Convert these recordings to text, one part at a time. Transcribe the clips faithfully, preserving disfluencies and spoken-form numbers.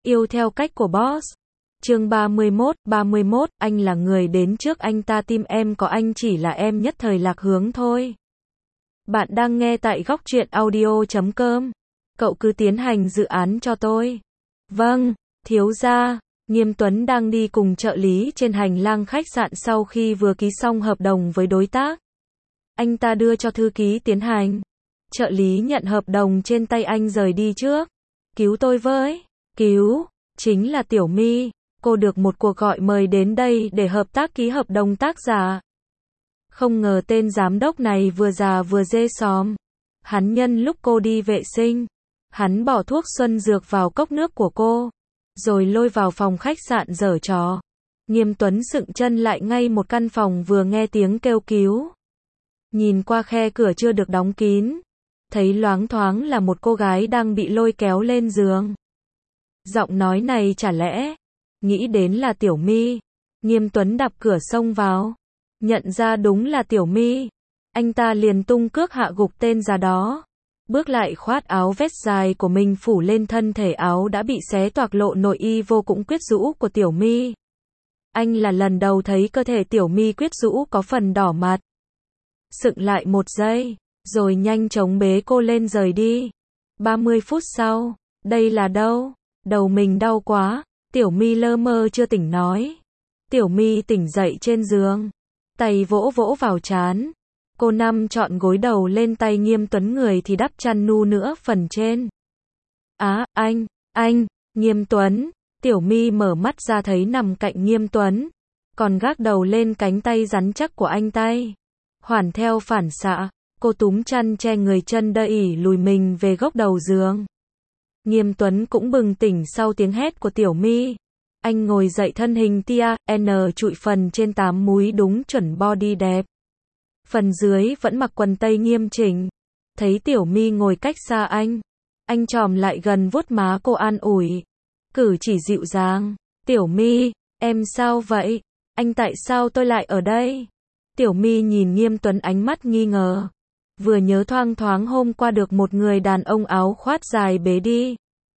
Yêu theo cách của boss. Chương ba mươi mốt, ba mươi mốt, anh là người đến trước anh ta, tim em có anh chỉ là em nhất thời lạc hướng thôi. Bạn đang nghe tại góc truyện audio chấm com. Cậu cứ tiến hành dự án cho tôi. Vâng, thiếu gia. Nghiêm Tuấn đang đi cùng trợ lý trên hành lang khách sạn sau khi vừa ký xong hợp đồng với đối tác. Anh ta đưa cho thư ký tiến hành. Trợ lý nhận hợp đồng trên tay anh rời đi trước. Cứu tôi với. Cứu, chính là Tiểu My. Cô được một cuộc gọi mời đến đây để hợp tác ký hợp đồng tác giả. Không ngờ tên giám đốc này vừa già vừa dê xóm. Hắn nhân lúc cô đi vệ sinh, hắn bỏ thuốc xuân dược vào cốc nước của cô, rồi lôi vào phòng khách sạn giở trò. Nghiêm Tuấn sững chân lại ngay một căn phòng vừa nghe tiếng kêu cứu. Nhìn qua khe cửa chưa được đóng kín, thấy loáng thoáng là một cô gái đang bị lôi kéo lên giường. Giọng nói này chả lẽ, nghĩ đến là Tiểu My. Nghiêm Tuấn đập cửa xông vào, nhận ra đúng là Tiểu My. Anh ta liền tung cước hạ gục tên già đó, bước lại khoát áo vest dài của mình phủ lên thân thể áo đã bị xé toạc, lộ nội y vô cùng quyến rũ của Tiểu My. Anh là lần đầu thấy cơ thể Tiểu My quyến rũ có phần đỏ mặt. Sững lại một giây, rồi nhanh chóng bế cô lên rời đi. ba mươi phút sau, đây là đâu? Đầu mình đau quá. Tiểu My lơ mơ chưa tỉnh nói. Tiểu My tỉnh dậy trên giường, tay vỗ vỗ vào trán. Cô nằm trọn gối đầu lên tay Nghiêm Tuấn, người thì đắp chăn nu nữa phần trên. Á, à, anh, anh, Nghiêm Tuấn. Tiểu My mở mắt ra thấy nằm cạnh Nghiêm Tuấn, còn gác đầu lên cánh tay rắn chắc của anh tay. Hoàn theo phản xạ, cô túm chăn che người, chân đỡ ỉ lùi mình về góc đầu giường. Nghiêm Tuấn cũng bừng tỉnh sau tiếng hét của Tiểu My. Anh ngồi dậy, thân hình tia N trụi, phần trên tám múi đúng chuẩn body đẹp. Phần dưới vẫn mặc quần tây nghiêm chỉnh. Thấy Tiểu My ngồi cách xa anh, anh chòm lại gần vuốt má cô an ủi. Cử chỉ dịu dàng. Tiểu My, em sao vậy? Anh, tại sao tôi lại ở đây? Tiểu My nhìn Nghiêm Tuấn ánh mắt nghi ngờ. Vừa nhớ thoang thoáng hôm qua được một người đàn ông áo khoác dài bế đi.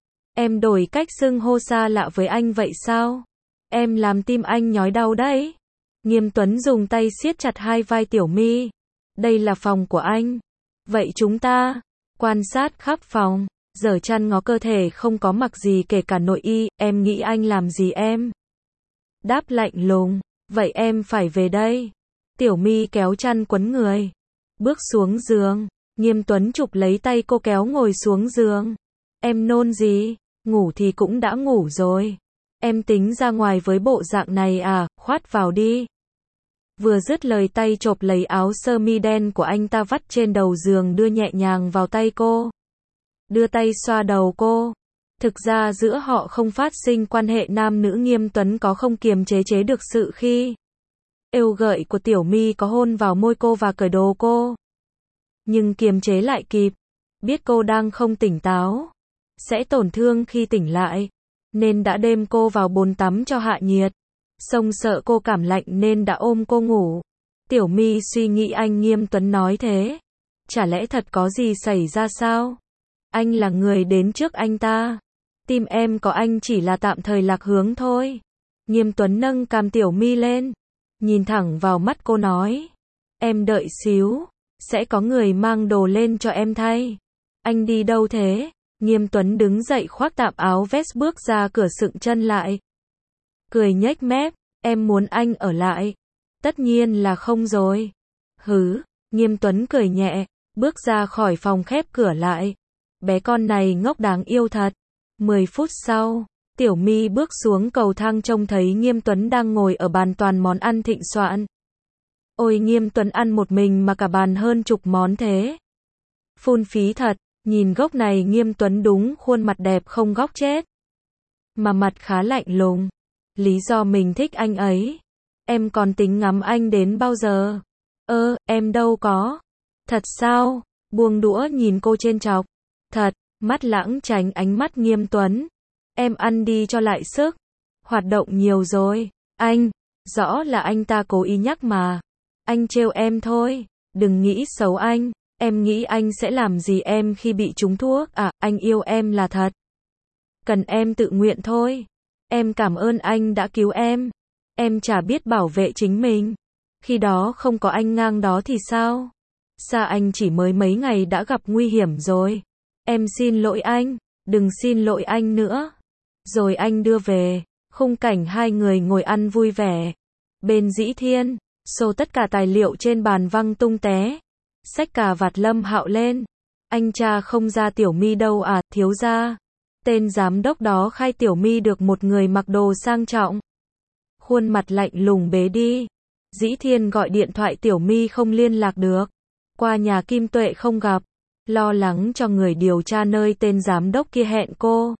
Em đổi cách xưng hô xa lạ với anh vậy sao? Em làm tim anh nhói đau đấy. Nghiêm Tuấn dùng tay siết chặt hai vai Tiểu My. Đây là phòng của anh. Vậy chúng ta quan sát khắp phòng, giở chăn ngó cơ thể không có mặc gì kể cả nội y. Em nghĩ anh làm gì em? Đáp lạnh lùng. Vậy em phải về đây. Tiểu My kéo chăn quấn người, bước xuống giường. Nghiêm Tuấn chụp lấy tay cô kéo ngồi xuống giường. Em nôn gì? Ngủ thì cũng đã ngủ rồi. Em tính ra ngoài với bộ dạng này à? Khoát vào đi. Vừa dứt lời, tay chộp lấy áo sơ mi đen của anh ta vắt trên đầu giường, đưa nhẹ nhàng vào tay cô. Đưa tay xoa đầu cô. Thực ra giữa họ không phát sinh quan hệ nam nữ. Nghiêm Tuấn có không kiềm chế chế được sự khi êu gợi của Tiểu My có hôn vào môi cô và cởi đồ cô. Nhưng kiềm chế lại kịp. Biết cô đang không tỉnh táo, sẽ tổn thương khi tỉnh lại, nên đã đêm cô vào bồn tắm cho hạ nhiệt. Song sợ cô cảm lạnh nên đã ôm cô ngủ. Tiểu My suy nghĩ anh Nghiêm Tuấn nói thế. Chả lẽ thật có gì xảy ra sao? Anh là người đến trước anh ta. Tim em có anh chỉ là tạm thời lạc hướng thôi. Nghiêm Tuấn nâng cằm Tiểu My lên, nhìn thẳng vào mắt cô nói. Em đợi xíu, sẽ có người mang đồ lên cho em thay. Anh đi đâu thế? Nghiêm Tuấn đứng dậy khoác tạm áo vest bước ra cửa, sững chân lại. Cười nhếch mép. Em muốn anh ở lại. Tất nhiên là không rồi. Hứ. Nghiêm Tuấn cười nhẹ, bước ra khỏi phòng, khép cửa lại. Bé con này ngốc đáng yêu thật. mười phút sau, Tiểu My bước xuống cầu thang, trông thấy Nghiêm Tuấn đang ngồi ở bàn toàn món ăn thịnh soạn. Ôi, Nghiêm Tuấn ăn một mình mà cả bàn hơn chục món thế. Phung phí thật. Nhìn góc này Nghiêm Tuấn đúng khuôn mặt đẹp không góc chết, mà mặt khá lạnh lùng. Lý do mình thích anh ấy. Em còn tính ngắm anh đến bao giờ? Ơ, em đâu có. Thật sao? Buông đũa nhìn cô trêu chọc. Thật. Mắt lãng tránh ánh mắt Nghiêm Tuấn. Em ăn đi cho lại sức. Hoạt động nhiều rồi. Anh. Rõ là anh ta cố ý nhắc mà. Anh trêu em thôi. Đừng nghĩ xấu anh. Em nghĩ anh sẽ làm gì em khi bị trúng thuốc à? Anh yêu em là thật. cần em tự nguyện thôi. Em cảm ơn anh đã cứu em. Em chả biết bảo vệ chính mình. Khi đó không có anh ngang đó thì sao? Xa anh chỉ mới mấy ngày đã gặp nguy hiểm rồi. Em xin lỗi anh, đừng xin lỗi anh nữa. Rồi anh đưa về, khung cảnh hai người ngồi ăn vui vẻ. Bên Dĩ Thiên, xô tất cả tài liệu trên bàn văng tung té. Xách cà vạt Lâm Hạo lên. Anh cha không ra Tiểu My đâu à, thiếu gia. Tên giám đốc đó khai Tiểu My được một người mặc đồ sang trọng. Khuôn mặt lạnh lùng bế đi. Dĩ Thiên gọi điện thoại Tiểu My không liên lạc được. Qua nhà Kim Tuệ không gặp. Lo lắng cho người điều tra nơi tên giám đốc kia hẹn cô.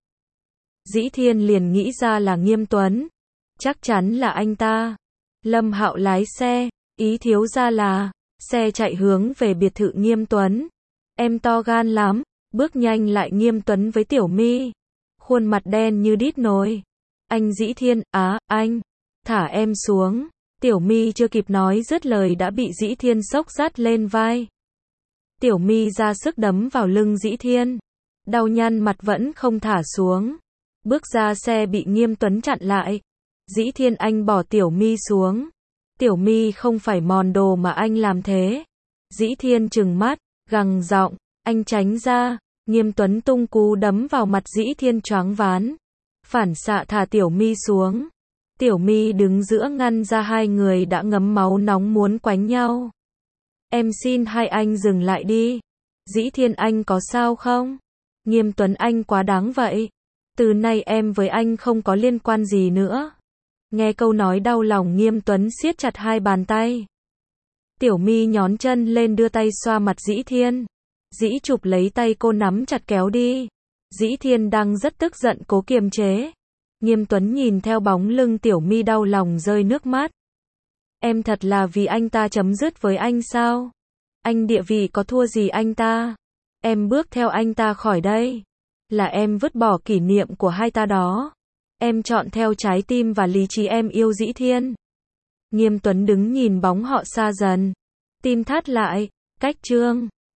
Dĩ Thiên liền nghĩ ra là Nghiêm Tuấn. Chắc chắn là anh ta. Lâm Hạo lái xe, ý thiếu gia là, xe chạy hướng về biệt thự Nghiêm Tuấn. Em to gan lắm, bước nhanh lại Nghiêm Tuấn với Tiểu My. Khuôn mặt đen như đít nồi. Anh Dĩ Thiên, á, anh, thả em xuống. Tiểu My chưa kịp nói dứt lời đã bị Dĩ Thiên xốc dắt lên vai. Tiểu My ra sức đấm vào lưng Dĩ Thiên. Đau nhăn mặt vẫn không thả xuống. Bước ra xe bị Nghiêm Tuấn chặn lại. Dĩ Thiên anh bỏ Tiểu My xuống. Tiểu My không phải mòn đồ mà anh làm thế. Dĩ Thiên trừng mắt, gằn giọng, anh tránh ra. Nghiêm Tuấn tung cú đấm vào mặt Dĩ Thiên choáng váng. Phản xạ thả Tiểu My xuống. Tiểu My đứng giữa ngăn ra hai người đã ngấm máu nóng muốn quánh nhau. Em xin hai anh dừng lại đi. Dĩ Thiên anh có sao không? Nghiêm Tuấn anh quá đáng vậy. Từ nay em với anh không có liên quan gì nữa. Nghe câu nói đau lòng Nghiêm Tuấn siết chặt hai bàn tay. Tiểu My nhón chân lên đưa tay xoa mặt Dĩ Thiên. Dĩ chụp lấy tay cô nắm chặt kéo đi. Dĩ Thiên đang rất tức giận cố kiềm chế. Nghiêm Tuấn nhìn theo bóng lưng Tiểu My đau lòng rơi nước mắt. Em thật là vì anh ta chấm dứt với anh sao? Anh địa vị có thua gì anh ta? Em bước theo anh ta khỏi đây. Là em vứt bỏ kỷ niệm của hai ta đó. Em chọn theo trái tim và lý trí em yêu Dĩ Thiên. Nghiêm Tuấn đứng nhìn bóng họ xa dần. Tim thắt lại, cách chương.